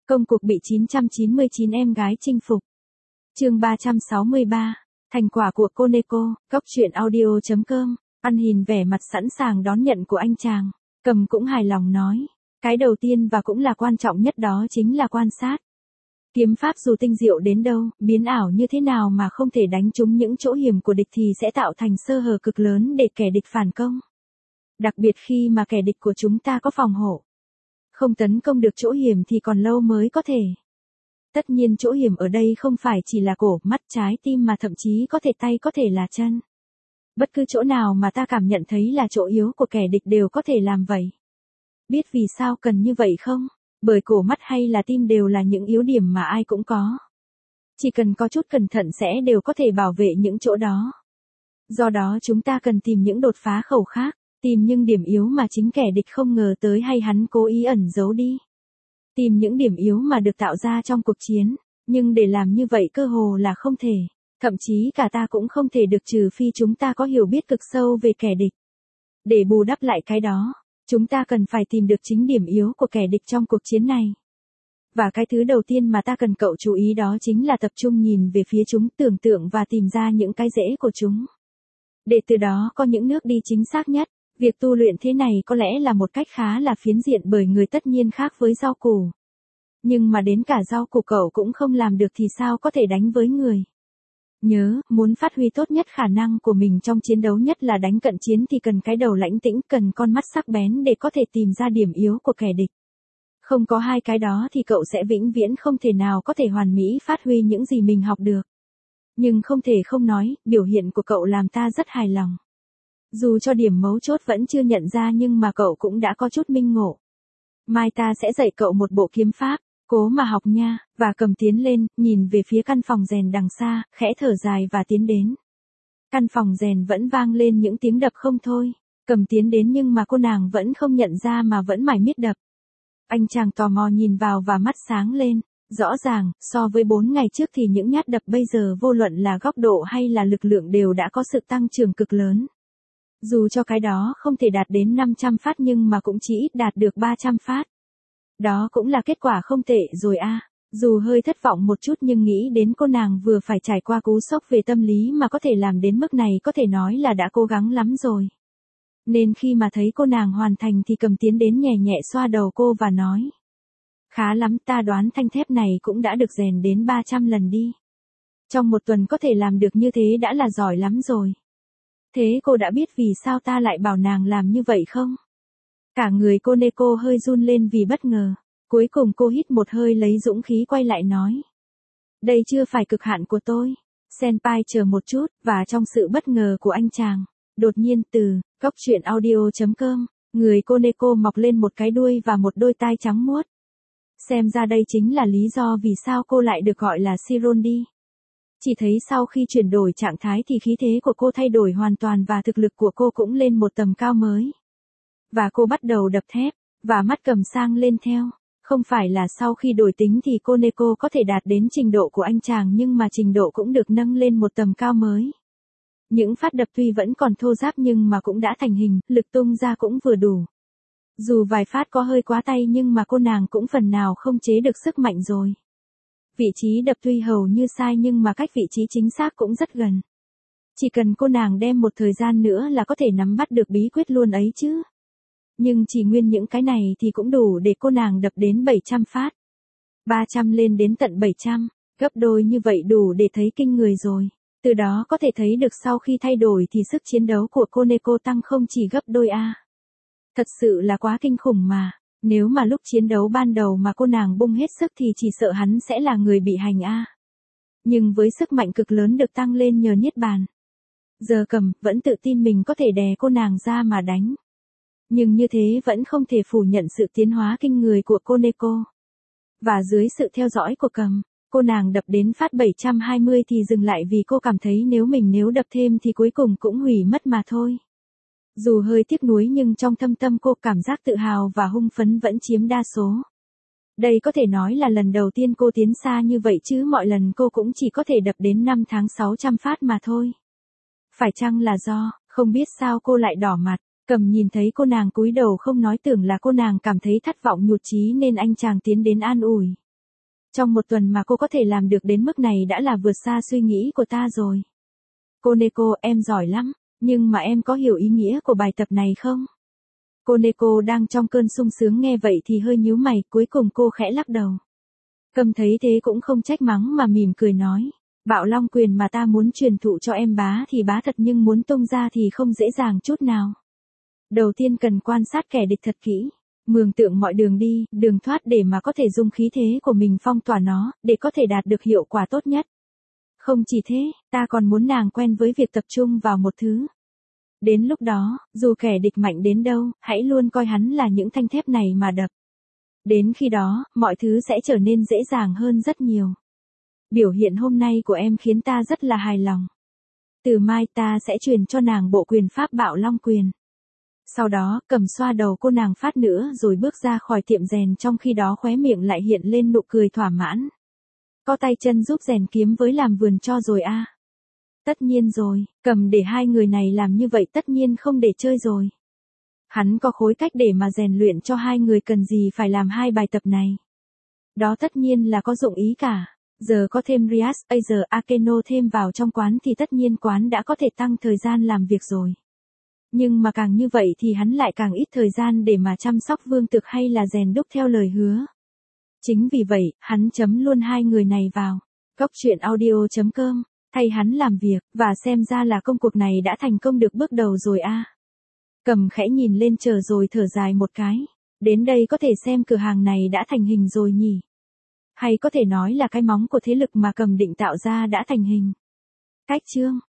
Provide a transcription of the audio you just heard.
Công cuộc bị 999 em gái chinh phục. Chương 363. Thành quả của cô Neko. Cốc truyện audio.com. Ăn Hìn vẻ mặt sẵn sàng đón nhận của anh chàng. Cầm cũng hài lòng nói. Cái đầu tiên và cũng là quan trọng nhất đó chính là quan sát. Kiếm pháp dù tinh diệu đến đâu, biến ảo như thế nào mà không thể đánh trúng những chỗ hiểm của địch thì sẽ tạo thành sơ hở cực lớn để kẻ địch phản công. Đặc biệt khi mà kẻ địch của chúng ta có phòng hộ. Không tấn công được chỗ hiểm thì còn lâu mới có thể. Tất nhiên chỗ hiểm ở đây không phải chỉ là cổ, mắt, trái tim mà thậm chí có thể tay, có thể là chân. Bất cứ chỗ nào mà ta cảm nhận thấy là chỗ yếu của kẻ địch đều có thể làm vậy. Biết vì sao cần như vậy không? Bởi cổ, mắt hay là tim đều là những yếu điểm mà ai cũng có. Chỉ cần có chút cẩn thận sẽ đều có thể bảo vệ những chỗ đó. Do đó chúng ta cần tìm những đột phá khẩu khác, tìm những điểm yếu mà chính kẻ địch không ngờ tới hay hắn cố ý ẩn giấu đi. Tìm những điểm yếu mà được tạo ra trong cuộc chiến, nhưng để làm như vậy cơ hồ là không thể, thậm chí cả ta cũng không thể được trừ phi chúng ta có hiểu biết cực sâu về kẻ địch. Để bù đắp lại cái đó, chúng ta cần phải tìm được chính điểm yếu của kẻ địch trong cuộc chiến này. Và cái thứ đầu tiên mà ta cần cậu chú ý đó chính là tập trung nhìn về phía chúng, tưởng tượng và tìm ra những cái rễ của chúng. Để từ đó có những nước đi chính xác nhất. Việc tu luyện thế này có lẽ là một cách khá là phiến diện bởi người tất nhiên khác với rau củ. Nhưng mà đến cả rau củ cậu cũng không làm được thì sao có thể đánh với người. Nhớ, muốn phát huy tốt nhất khả năng của mình trong chiến đấu, nhất là đánh cận chiến, thì cần cái đầu lãnh tĩnh, cần con mắt sắc bén để có thể tìm ra điểm yếu của kẻ địch. Không có hai cái đó thì cậu sẽ vĩnh viễn không thể nào có thể hoàn mỹ phát huy những gì mình học được. Nhưng không thể không nói, biểu hiện của cậu làm ta rất hài lòng. Dù cho điểm mấu chốt vẫn chưa nhận ra nhưng mà cậu cũng đã có chút minh ngộ. Mai ta sẽ dạy cậu một bộ kiếm pháp, cố mà học nha. Và Cầm tiến lên, nhìn về phía căn phòng rèn đằng xa, khẽ thở dài và tiến đến. Căn phòng rèn vẫn vang lên những tiếng đập không thôi. Cầm tiến đến nhưng mà cô nàng vẫn không nhận ra mà vẫn mải miết đập. Anh chàng tò mò nhìn vào và mắt sáng lên. Rõ ràng, so với 4 ngày trước thì những nhát đập bây giờ vô luận là góc độ hay là lực lượng đều đã có sự tăng trưởng cực lớn. Dù cho cái đó không thể đạt đến 500 phát nhưng mà cũng chỉ ít đạt được 300 phát. Đó cũng là kết quả không tệ rồi a. Dù hơi thất vọng một chút nhưng nghĩ đến cô nàng vừa phải trải qua cú sốc về tâm lý mà có thể làm đến mức này có thể nói là đã cố gắng lắm rồi. Nên khi mà thấy cô nàng hoàn thành thì Cầm tiến đến nhẹ nhẹ xoa đầu cô và nói. Khá lắm, ta đoán thanh thép này cũng đã được rèn đến 300 lần đi. Trong một tuần có thể làm được như thế đã là giỏi lắm rồi. Thế cô đã biết vì sao ta lại bảo nàng làm như vậy không? Cả người cô Neko hơi run lên vì bất ngờ. Cuối cùng cô hít một hơi lấy dũng khí quay lại nói. Đây chưa phải cực hạn của tôi. Senpai chờ một chút, và trong sự bất ngờ của anh chàng, đột nhiên từ cốc truyện audio.com, người cô Neko mọc lên một cái đuôi và một đôi tai trắng muốt. Xem ra đây chính là lý do vì sao cô lại được gọi là Shirondi. Chỉ thấy sau khi chuyển đổi trạng thái thì khí thế của cô thay đổi hoàn toàn và thực lực của cô cũng lên một tầm cao mới. Và cô bắt đầu đập thép, và mắt Cầm sang lên theo. Không phải là sau khi đổi tính thì cô Neko có thể đạt đến trình độ của anh chàng nhưng mà trình độ cũng được nâng lên một tầm cao mới. Những phát đập tuy vẫn còn thô ráp nhưng mà cũng đã thành hình, lực tung ra cũng vừa đủ. Dù vài phát có hơi quá tay nhưng mà cô nàng cũng phần nào không chế được sức mạnh rồi. Vị trí đập tuy hầu như sai nhưng mà cách vị trí chính xác cũng rất gần. Chỉ cần cô nàng đem một thời gian nữa là có thể nắm bắt được bí quyết luôn ấy chứ. Nhưng chỉ nguyên những cái này thì cũng đủ để cô nàng đập đến 700 phát. 300 lên đến tận 700, gấp đôi như vậy đủ để thấy kinh người rồi. Từ đó có thể thấy được sau khi thay đổi thì sức chiến đấu của cô Neko tăng không chỉ gấp đôi a. Thật sự là quá kinh khủng mà. Nếu mà lúc chiến đấu ban đầu mà cô nàng bung hết sức thì chỉ sợ hắn sẽ là người bị hành a. Nhưng với sức mạnh cực lớn được tăng lên nhờ niết bàn, giờ Cầm vẫn tự tin mình có thể đè cô nàng ra mà đánh. Nhưng như thế vẫn không thể phủ nhận sự tiến hóa kinh người của cô Neko. Và dưới sự theo dõi của Cầm, cô nàng đập đến phát 720 thì dừng lại vì cô cảm thấy nếu đập thêm thì cuối cùng cũng hủy mất mà thôi. Dù hơi tiếc nuối nhưng trong thâm tâm cô cảm giác tự hào và hung phấn vẫn chiếm đa số. Đây có thể nói là lần đầu tiên cô tiến xa như vậy chứ mọi lần cô cũng chỉ có thể đập đến 5 tháng 600 phát mà thôi. Phải chăng là do, không biết sao cô lại đỏ mặt. Cầm nhìn thấy cô nàng cúi đầu không nói tưởng là cô nàng cảm thấy thất vọng nhụt chí nên anh chàng tiến đến an ủi. Trong một tuần mà cô có thể làm được đến mức này đã là vượt xa suy nghĩ của ta rồi. Koneko, em giỏi lắm, nhưng mà em có hiểu ý nghĩa của bài tập này không? Koneko đang trong cơn sung sướng nghe vậy thì hơi nhíu mày, cuối cùng cô khẽ lắc đầu. Cầm thấy thế cũng không trách mắng mà mỉm cười nói. Bạo long quyền mà ta muốn truyền thụ cho em bá thì bá thật, nhưng muốn tung ra thì không dễ dàng chút nào. Đầu tiên cần quan sát kẻ địch thật kỹ. Mường tượng mọi đường đi, đường thoát để mà có thể dùng khí thế của mình phong tỏa nó, để có thể đạt được hiệu quả tốt nhất. Không chỉ thế, ta còn muốn nàng quen với việc tập trung vào một thứ. Đến lúc đó, dù kẻ địch mạnh đến đâu, hãy luôn coi hắn là những thanh thép này mà đập. Đến khi đó, mọi thứ sẽ trở nên dễ dàng hơn rất nhiều. Biểu hiện hôm nay của em khiến ta rất là hài lòng. Từ mai ta sẽ truyền cho nàng bộ quyền pháp bạo long quyền. Sau đó, Cầm xoa đầu cô nàng phát nữa rồi bước ra khỏi tiệm rèn, trong khi đó khóe miệng lại hiện lên nụ cười thỏa mãn. Có tay chân giúp rèn kiếm với làm vườn cho rồi à? Tất nhiên rồi, Cầm để hai người này làm như vậy tất nhiên không để chơi rồi. Hắn có khối cách để mà rèn luyện cho hai người, cần gì phải làm hai bài tập này. Đó tất nhiên là có dụng ý cả. Giờ có thêm Rias, Azer, Akeno thêm vào trong quán thì tất nhiên quán đã có thể tăng thời gian làm việc rồi. Nhưng mà càng như vậy thì hắn lại càng ít thời gian để mà chăm sóc vương tực hay là rèn đúc theo lời hứa. Chính vì vậy, hắn chấm luôn hai người này vào Góc Truyện Audio.com, thay hắn làm việc, và xem ra là công cuộc này đã thành công được bước đầu rồi a. Cầm khẽ nhìn lên trời rồi thở dài một cái. Đến đây có thể xem cửa hàng này đã thành hình rồi nhỉ? Hay có thể nói là cái móng của thế lực mà Cầm định tạo ra đã thành hình. Cách chương